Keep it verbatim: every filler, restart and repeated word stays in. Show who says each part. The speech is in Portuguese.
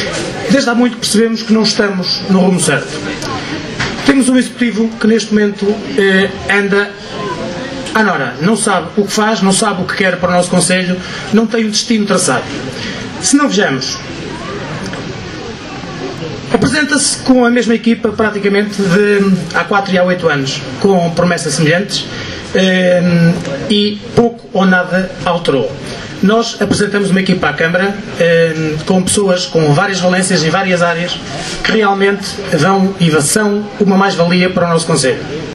Speaker 1: Desde há muito percebemos que não estamos no rumo certo. Temos um executivo que neste momento eh, anda à nora, não sabe o que faz, não sabe o que quer para o nosso Conselho, não tem um destino traçado. Se não vejamos, apresenta-se com a mesma equipa praticamente de há quatro e há oito anos, com promessas semelhantes eh, e pouco ou nada alterou. Nós apresentamos uma equipa à Câmara eh, com pessoas com várias valências em várias áreas que realmente vão e são uma mais-valia para o nosso Conselho.